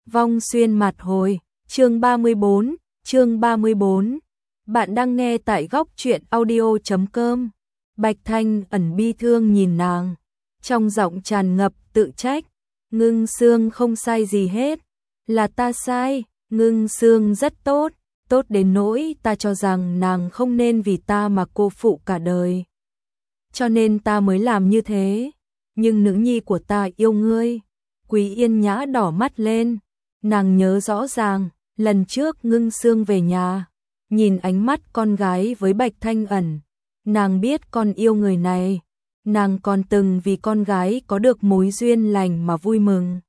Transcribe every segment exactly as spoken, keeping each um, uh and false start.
Vong xuyên mặt hồi, chương ba mươi bốn, chương ba mươi bốn. Bạn đang nghe tại góc truyện audio chấm com. Bạch Thanh ẩn bi thương nhìn nàng, trong giọng tràn ngập tự trách. Ngưng Sương không sai gì hết, là ta sai. Ngưng Sương rất tốt, tốt đến nỗi ta cho rằng nàng không nên vì ta mà cô phụ cả đời. Cho nên ta mới làm như thế, nhưng nữ nhi của ta yêu ngươi. Quý Yên Nhã đỏ mắt lên, nàng nhớ rõ ràng, lần trước Ngưng Sương về nhà, nhìn ánh mắt con gái với Bạch Thanh ẩn, nàng biết con yêu người này, nàng còn từng vì con gái có được mối duyên lành mà vui mừng.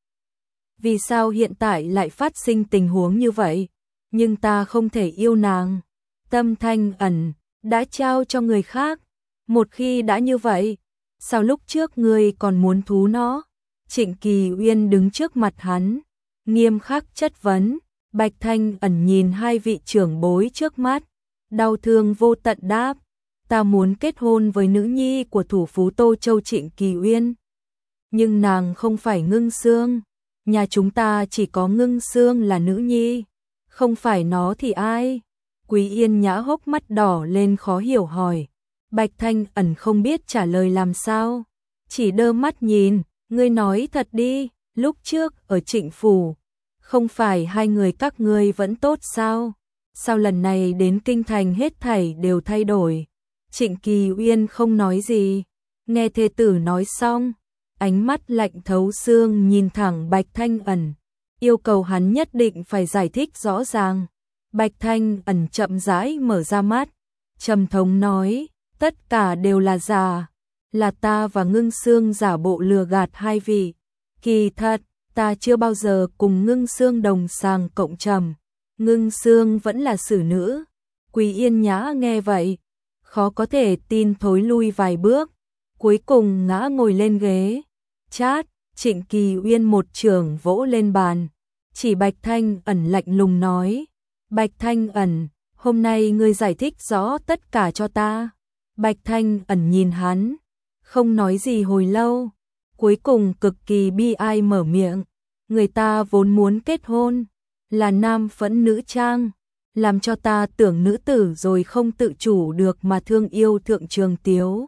Vì sao hiện tại lại phát sinh tình huống như vậy? Nhưng ta không thể yêu nàng. Tâm Thanh ẩn đã trao cho người khác. Một khi đã như vậy, sao lúc trước ngươi còn muốn thú nó? Trịnh Kỳ Uyên đứng trước mặt hắn, nghiêm khắc chất vấn. Bạch Thanh ẩn nhìn hai vị trưởng bối trước mắt, đau thương vô tận đáp: ta muốn kết hôn với nữ nhi của thủ phú Tô Châu Trịnh Kỳ Uyên. Nhưng nàng không phải Ngưng Sương, nhà chúng ta chỉ có Ngưng Sương là nữ nhi, không phải nó thì ai? Quý Yên Nhã hốc mắt đỏ lên khó hiểu hỏi. Bạch Thanh ẩn không biết trả lời làm sao, chỉ đơ mắt nhìn. Ngươi nói thật đi, lúc trước ở Trịnh phủ, không phải hai người các ngươi vẫn tốt sao? Sao lần này đến kinh thành hết thảy đều thay đổi? Trịnh Kỳ Uyên không nói gì, nghe thê tử nói xong, ánh mắt lạnh thấu xương nhìn thẳng Bạch Thanh ẩn, yêu cầu hắn nhất định phải giải thích rõ ràng. Bạch Thanh ẩn chậm rãi mở ra mắt, trầm thống nói: tất cả đều là giả, là ta và Ngưng Sương giả bộ lừa gạt hai vị. Kỳ thật, ta chưa bao giờ cùng Ngưng Sương đồng sàng cộng trầm. Ngưng Sương vẫn là xử nữ. Quý Yên Nhã nghe vậy, khó có thể tin thối lui vài bước, cuối cùng ngã ngồi lên ghế. Chát, Trịnh Kỳ Uyên một chưởng vỗ lên bàn, chỉ Bạch Thanh ẩn lạnh lùng nói: Bạch Thanh ẩn, hôm nay ngươi giải thích rõ tất cả cho ta. Bạch Thanh ẩn nhìn hắn, không nói gì hồi lâu, cuối cùng cực kỳ bi ai mở miệng: người ta vốn muốn kết hôn, là nam phẫn nữ trang, làm cho ta tưởng nữ tử rồi không tự chủ được mà thương yêu Thượng Trường Tiếu.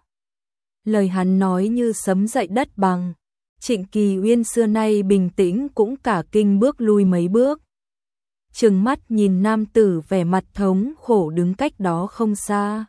Lời hắn nói như sấm dậy đất bằng. Trịnh Kỳ Uyên xưa nay bình tĩnh cũng cả kinh bước lui mấy bước, trừng mắt nhìn nam tử vẻ mặt thống khổ đứng cách đó không xa.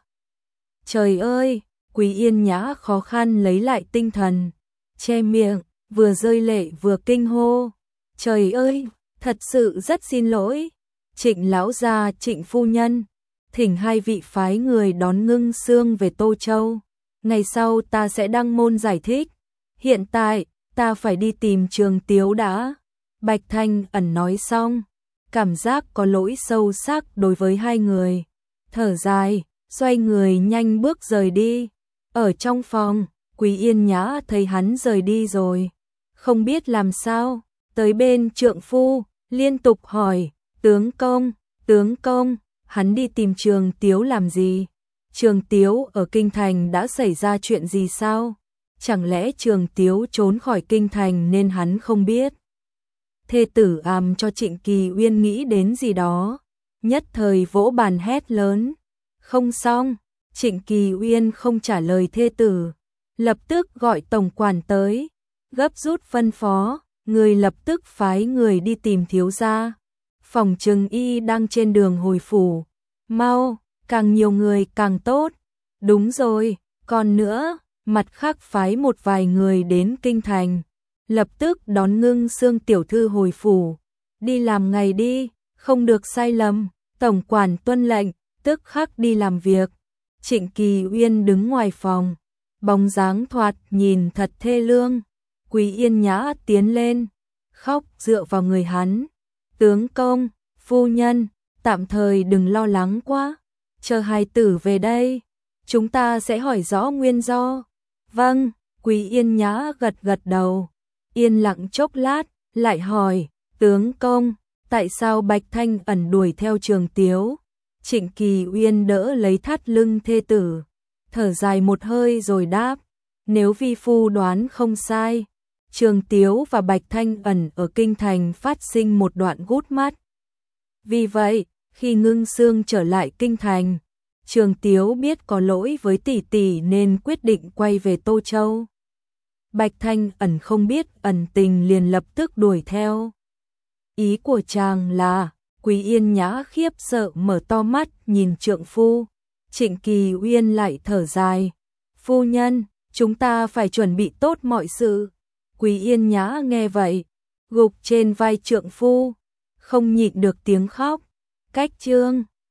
Trời ơi! Quý Yên Nhã khó khăn lấy lại tinh thần, che miệng, vừa rơi lệ vừa kinh hô: trời ơi, thật sự rất xin lỗi. Trịnh lão gia, Trịnh phu nhân, thỉnh hai vị phái người đón Ngưng Sương về Tô Châu, ngày sau ta sẽ đăng môn giải thích. Hiện tại, ta phải đi tìm Trường Tiếu đã. Bạch Thanh ẩn nói xong, cảm giác có lỗi sâu sắc đối với hai người, thở dài, xoay người nhanh bước rời đi. Ở trong phòng, Quý Yên Nhã thấy hắn rời đi rồi, không biết làm sao, tới bên trượng phu, liên tục hỏi: tướng công, tướng công, hắn đi tìm Trường Tiếu làm gì? Trường Tiếu ở kinh thành đã xảy ra chuyện gì sao? Chẳng lẽ Trường Tiếu trốn khỏi kinh thành nên hắn không biết? Thê tử àm cho Trịnh Kỳ Uyên nghĩ đến gì đó, nhất thời vỗ bàn hét lớn: không xong! Trịnh Kỳ Uyên không trả lời thê tử, lập tức gọi tổng quản tới, gấp rút phân phó, người lập tức phái người đi tìm thiếu gia. Phòng trừng y đang trên đường hồi phủ, mau, càng nhiều người càng tốt. Đúng rồi, còn nữa, mặt khác phái một vài người đến kinh thành, lập tức đón Ngưng Sương tiểu thư hồi phủ, đi làm ngày đi, không được sai lầm. Tổng quản tuân lệnh, tức khắc đi làm việc. Trịnh Kỳ Uyên đứng ngoài phòng, bóng dáng thoạt nhìn thật thê lương. Quý Yên Nhã tiến lên, khóc dựa vào người hắn: tướng công, phu nhân, tạm thời đừng lo lắng quá, chờ hài tử về đây, chúng ta sẽ hỏi rõ nguyên do. Vâng. Quý Yên Nhã gật gật đầu, yên lặng chốc lát, lại hỏi: tướng công, tại sao Bạch Thanh ẩn đuổi theo Trường Tiếu? Trịnh Kỳ Uyên đỡ lấy thắt lưng thê tử, thở dài một hơi rồi đáp: nếu vi phu đoán không sai, Trường Tiếu và Bạch Thanh Ẩn ở kinh thành phát sinh một đoạn gút mắt. Vì vậy, khi Ngưng Sương trở lại kinh thành, Trường Tiếu biết có lỗi với tỷ tỷ nên quyết định quay về Tô Châu. Bạch Thanh Ẩn không biết ẩn tình liền lập tức đuổi theo. Ý của chàng là, Quý Yên Nhã khiếp sợ mở to mắt nhìn trượng phu. Trịnh Kỳ Uyên lại thở dài. Phu nhân, chúng ta phải chuẩn bị tốt mọi sự. Quý Yên Nhã nghe vậy, gục trên vai trượng phu, không nhịn được tiếng khóc. Cách chương